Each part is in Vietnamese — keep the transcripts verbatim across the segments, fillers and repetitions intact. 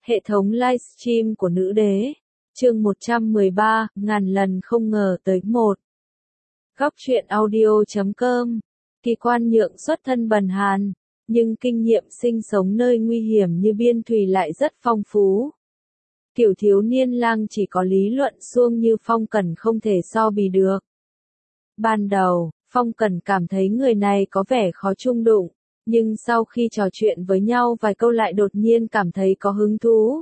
Hệ thống livestream của nữ đế. Chương một trăm mười ba, ngàn lần không ngờ tới một. Góc truyện audio chấm com. Kỳ Quan Nhượng xuất thân bần hàn, nhưng kinh nghiệm sinh sống nơi nguy hiểm như biên thùy lại rất phong phú. Kiểu thiếu niên lang chỉ có lý luận suông như Phong Cẩn không thể so bì được. Ban đầu, Phong Cẩn cảm thấy người này có vẻ khó chung đụng, nhưng sau khi trò chuyện với nhau vài câu lại đột nhiên cảm thấy có hứng thú.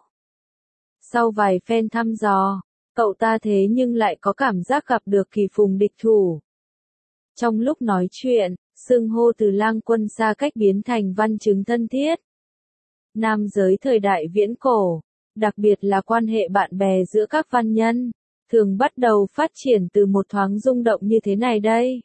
Sau vài phen thăm dò, cậu ta thế nhưng lại có cảm giác gặp được kỳ phùng địch thủ. Trong lúc nói chuyện, xưng hô từ lang quân xa cách biến thành văn chứng thân thiết. Nam giới thời đại viễn cổ, đặc biệt là quan hệ bạn bè giữa các văn nhân, thường bắt đầu phát triển từ một thoáng rung động như thế này đây.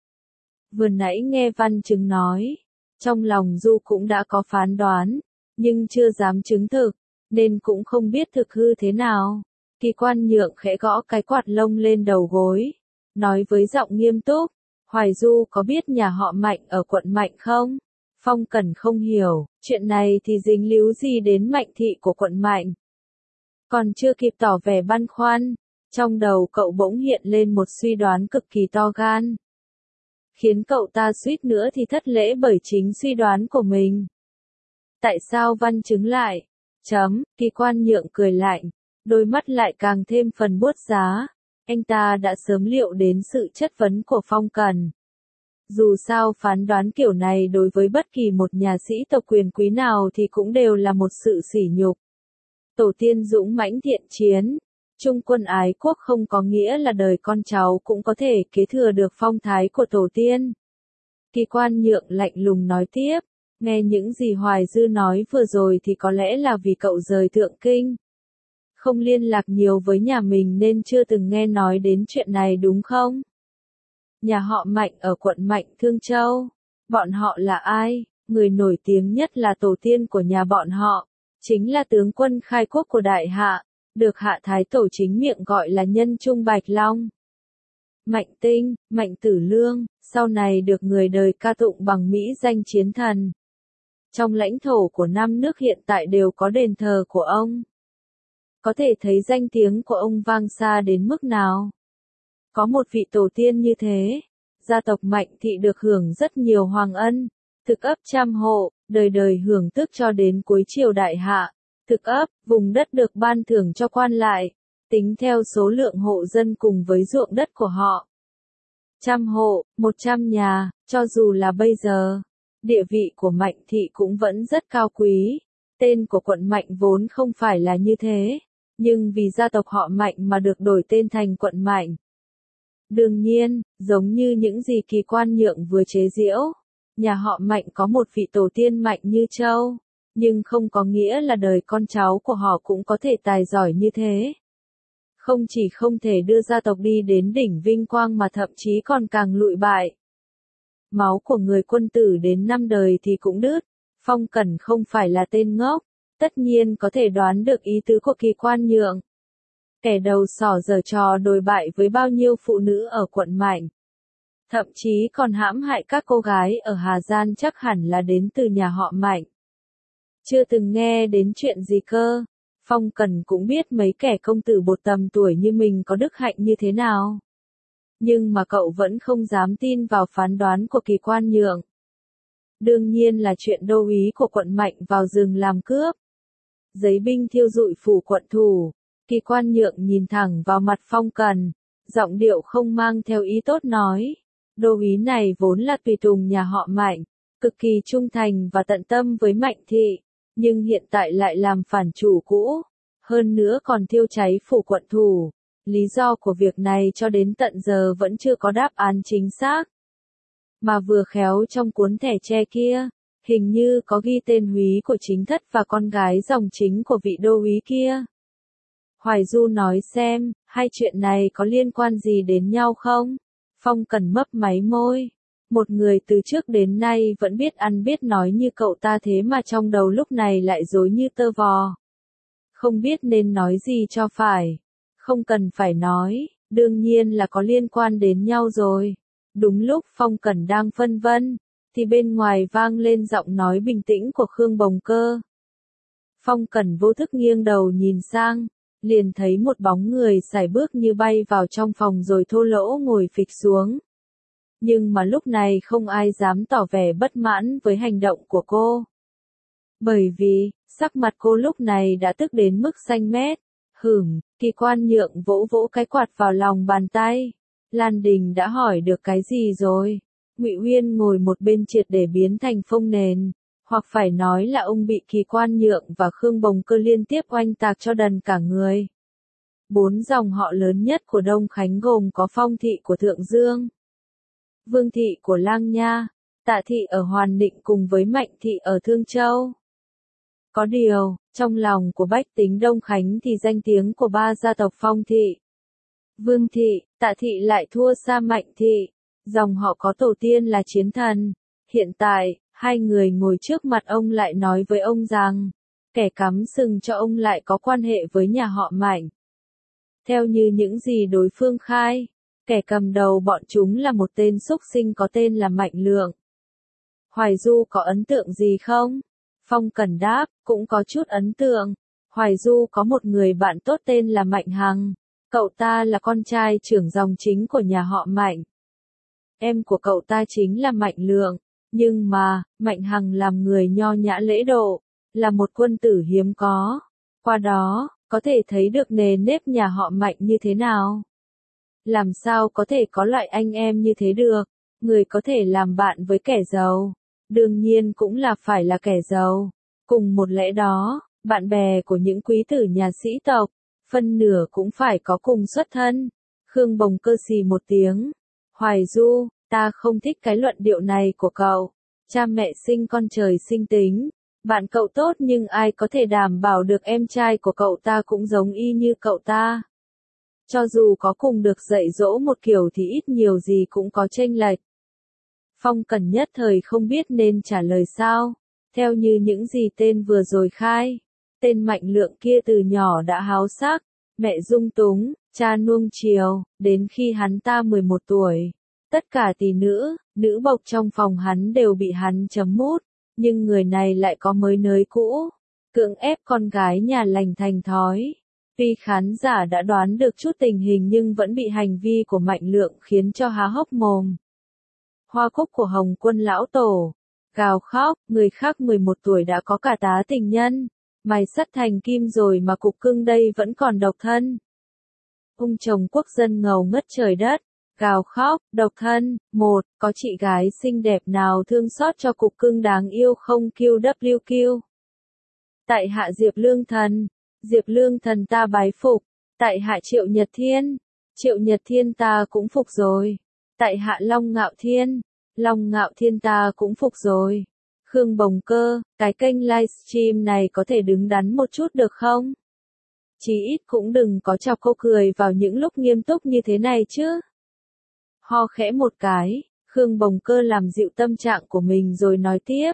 Vừa nãy nghe văn chứng nói, trong lòng Du cũng đã có phán đoán, nhưng chưa dám chứng thực, nên cũng không biết thực hư thế nào. Kỳ Quan Nhượng khẽ gõ cái quạt lông lên đầu gối, nói với giọng nghiêm túc, Hoài Du có biết nhà họ Mạnh ở quận Mạnh không? Phong Cẩn không hiểu, chuyện này thì dính líu gì đến Mạnh thị của quận Mạnh? Còn chưa kịp tỏ vẻ băn khoăn, trong đầu cậu bỗng hiện lên một suy đoán cực kỳ to gan, khiến cậu ta suýt nữa thì thất lễ bởi chính suy đoán của mình. Tại sao văn chứng lại? Chấm, Kỳ Quan Nhượng cười lạnh, đôi mắt lại càng thêm phần buốt giá. Anh ta đã sớm liệu đến sự chất vấn của Phong Cẩn. Dù sao phán đoán kiểu này đối với bất kỳ một nhà sĩ tộc quyền quý nào thì cũng đều là một sự sỉ nhục. Tổ tiên dũng mãnh thiện chiến, trung quân ái quốc không có nghĩa là đời con cháu cũng có thể kế thừa được phong thái của tổ tiên. Kỳ Quan Nhượng lạnh lùng nói tiếp, nghe những gì Hoài Dư nói vừa rồi thì có lẽ là vì cậu rời Thượng Kinh, không liên lạc nhiều với nhà mình nên chưa từng nghe nói đến chuyện này đúng không? Nhà họ Mạnh ở quận Mạnh Thương Châu. Bọn họ là ai? Người nổi tiếng nhất là tổ tiên của nhà bọn họ, chính là tướng quân khai quốc của Đại Hạ, được Hạ Thái Tổ chính miệng gọi là Nhân Trung Bạch Long. Mạnh Tinh, Mạnh Tử Lương, sau này được người đời ca tụng bằng mỹ danh chiến thần. Trong lãnh thổ của năm nước hiện tại đều có đền thờ của ông. Có thể thấy danh tiếng của ông vang xa đến mức nào. Có một vị tổ tiên như thế, gia tộc Mạnh thị được hưởng rất nhiều hoàng ân, thực ấp trăm hộ, đời đời hưởng tước cho đến cuối triều Đại Hạ. Thực ấp, vùng đất được ban thưởng cho quan lại, tính theo số lượng hộ dân cùng với ruộng đất của họ. Trăm hộ, một trăm nhà, cho dù là bây giờ, địa vị của Mạnh thị cũng vẫn rất cao quý. Tên của quận Mạnh vốn không phải là như thế, nhưng vì gia tộc họ Mạnh mà được đổi tên thành quận Mạnh. Đương nhiên, giống như những gì Kỳ Quan Nhượng vừa chế giễu, nhà họ Mạnh có một vị tổ tiên Mạnh như Châu, nhưng không có nghĩa là đời con cháu của họ cũng có thể tài giỏi như thế. Không chỉ không thể đưa gia tộc đi đến đỉnh vinh quang mà thậm chí còn càng lụi bại. Máu của người quân tử đến năm đời thì cũng đứt. Phong Cẩn không phải là tên ngốc, tất nhiên có thể đoán được ý tứ của Kỳ Quan Nhượng. Kẻ đầu sỏ giở trò đồi bại với bao nhiêu phụ nữ ở quận Mạnh. Thậm chí còn hãm hại các cô gái ở Hà Giang chắc hẳn là đến từ nhà họ Mạnh. Chưa từng nghe đến chuyện gì cơ. Phong Cẩn cũng biết mấy kẻ công tử bột tầm tuổi như mình có đức hạnh như thế nào. Nhưng mà cậu vẫn không dám tin vào phán đoán của Kỳ Quan Nhượng. Đương nhiên là chuyện đô úy của quận Mạnh vào rừng làm cướp. Giấy binh thiêu rụi phủ quận thủ. Kỳ Quan Nhượng nhìn thẳng vào mặt Phong Cẩn, giọng điệu không mang theo ý tốt nói. Đô úy này vốn là tùy tùng nhà họ Mạnh, cực kỳ trung thành và tận tâm với Mạnh thị, nhưng hiện tại lại làm phản chủ cũ, hơn nữa còn thiêu cháy phủ quận thủ. Lý do của việc này cho đến tận giờ vẫn chưa có đáp án chính xác. Mà vừa khéo trong cuốn thẻ tre kia, hình như có ghi tên úy của chính thất và con gái dòng chính của vị đô úy kia. Hoài Du nói xem, hai chuyện này có liên quan gì đến nhau không? Phong Cẩn mấp máy môi. Một người từ trước đến nay vẫn biết ăn biết nói như cậu ta thế mà trong đầu lúc này lại rối như tơ vò. Không biết nên nói gì cho phải. Không cần phải nói, đương nhiên là có liên quan đến nhau rồi. Đúng lúc Phong Cẩn đang phân vân, thì bên ngoài vang lên giọng nói bình tĩnh của Khương Bồng Cơ. Phong Cẩn vô thức nghiêng đầu nhìn sang, liền thấy một bóng người sải bước như bay vào trong phòng rồi thô lỗ ngồi phịch xuống. Nhưng mà lúc này không ai dám tỏ vẻ bất mãn với hành động của cô. Bởi vì, sắc mặt cô lúc này đã tức đến mức xanh mét. Hửm, Kỳ Quan Nhượng vỗ vỗ cái quạt vào lòng bàn tay. Lan Đình đã hỏi được cái gì rồi? Ngụy Uyên ngồi một bên triệt để biến thành phông nền, hoặc phải nói là ông bị Kỳ Quan Nhượng và Khương Bồng Cơ liên tiếp oanh tạc cho đần cả người. Bốn dòng họ lớn nhất của Đông Khánh gồm có Phong thị của Thượng Dương, Vương thị của Lang Nha, Tạ thị ở Hoàn Định cùng với Mạnh thị ở Thương Châu. Có điều, trong lòng của bách tính Đông Khánh thì danh tiếng của ba gia tộc Phong thị, Vương thị, Tạ thị lại thua xa Mạnh thị. Dòng họ có tổ tiên là chiến thần. Hiện tại, hai người ngồi trước mặt ông lại nói với ông rằng, kẻ cắm sừng cho ông lại có quan hệ với nhà họ Mạnh. Theo như những gì đối phương khai, kẻ cầm đầu bọn chúng là một tên xúc sinh có tên là Mạnh Lượng. Hoài Du có ấn tượng gì không? Phong Cẩn đáp, cũng có chút ấn tượng. Hoài Du có một người bạn tốt tên là Mạnh Hằng. Cậu ta là con trai trưởng dòng chính của nhà họ Mạnh. Em của cậu ta chính là Mạnh Lượng. Nhưng mà, Mạnh Hằng làm người nho nhã lễ độ, là một quân tử hiếm có. Qua đó, có thể thấy được nề nếp nhà họ Mạnh như thế nào. Làm sao có thể có loại anh em như thế được? Người có thể làm bạn với kẻ giàu, đương nhiên cũng là phải là kẻ giàu. Cùng một lẽ đó, bạn bè của những quý tử nhà sĩ tộc, phân nửa cũng phải có cùng xuất thân. Khương Bồng Cơ xì một tiếng. Hoài Du, ta không thích cái luận điệu này của cậu. Cha mẹ sinh con trời sinh tính. Bạn cậu tốt nhưng ai có thể đảm bảo được em trai của cậu ta cũng giống y như cậu ta. Cho dù có cùng được dạy dỗ một kiểu thì ít nhiều gì cũng có chênh lệch. Phong Cẩn nhất thời không biết nên trả lời sao. Theo như những gì tên vừa rồi khai, tên Mạnh Lượng kia từ nhỏ đã háo sắc, mẹ dung túng, cha nuông chiều, đến khi hắn ta mười một tuổi. Tất cả tỷ nữ, nữ bộc trong phòng hắn đều bị hắn chấm mút, nhưng người này lại có mới nới cũ, cưỡng ép con gái nhà lành thành thói. Tuy khán giả đã đoán được chút tình hình nhưng vẫn bị hành vi của Mạnh Lượng khiến cho há hốc mồm. Hoa cúc của Hồng Quân lão tổ, gào khóc, người khác mười một tuổi đã có cả tá tình nhân, mày sắt thành kim rồi mà cục cưng đây vẫn còn độc thân. Ông chồng quốc dân ngầu ngất trời đất, gào khóc, độc thân, một, có chị gái xinh đẹp nào thương xót cho cục cưng đáng yêu không kiu đắp liu kiu. Tại hạ Diệp Lương Thần, Diệp Lương Thần ta bái phục, tại hạ Triệu Nhật Thiên, Triệu Nhật Thiên ta cũng phục rồi, tại hạ Long Ngạo Thiên, Long Ngạo Thiên ta cũng phục rồi. Khương Bồng Cơ, cái kênh livestream này có thể đứng đắn một chút được không? Chí ít cũng đừng có chọc cô cười vào những lúc nghiêm túc như thế này chứ. Ho khẽ một cái, Khương Bồng Cơ làm dịu tâm trạng của mình rồi nói tiếp.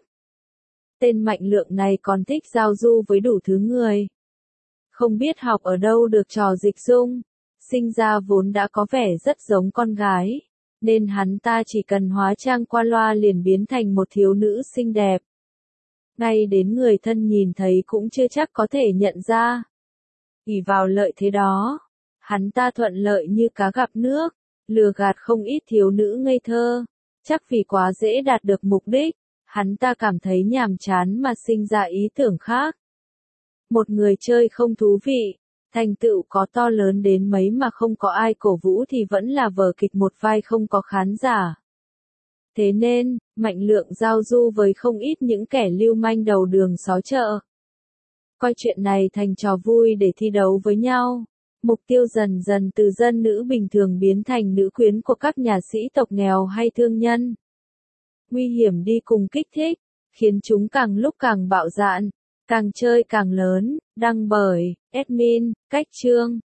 Tên Mạnh Lượng này còn thích giao du với đủ thứ người. Không biết học ở đâu được trò dịch dung, sinh ra vốn đã có vẻ rất giống con gái, nên hắn ta chỉ cần hóa trang qua loa liền biến thành một thiếu nữ xinh đẹp. Ngay đến người thân nhìn thấy cũng chưa chắc có thể nhận ra. ỷ vào lợi thế đó, hắn ta thuận lợi như cá gặp nước, lừa gạt không ít thiếu nữ ngây thơ. Chắc vì quá dễ đạt được mục đích, hắn ta cảm thấy nhàm chán mà sinh ra ý tưởng khác. Một người chơi không thú vị, thành tựu có to lớn đến mấy mà không có ai cổ vũ thì vẫn là vở kịch một vai không có khán giả. Thế nên, Mạnh Lượng giao du với không ít những kẻ lưu manh đầu đường xó chợ. Coi chuyện này thành trò vui để thi đấu với nhau. Mục tiêu dần dần từ dân nữ bình thường biến thành nữ quyến của các nhà sĩ tộc nghèo hay thương nhân. Nguy hiểm đi cùng kích thích, khiến chúng càng lúc càng bạo dạn, càng chơi càng lớn, đăng bởi, admin, Cách Chương.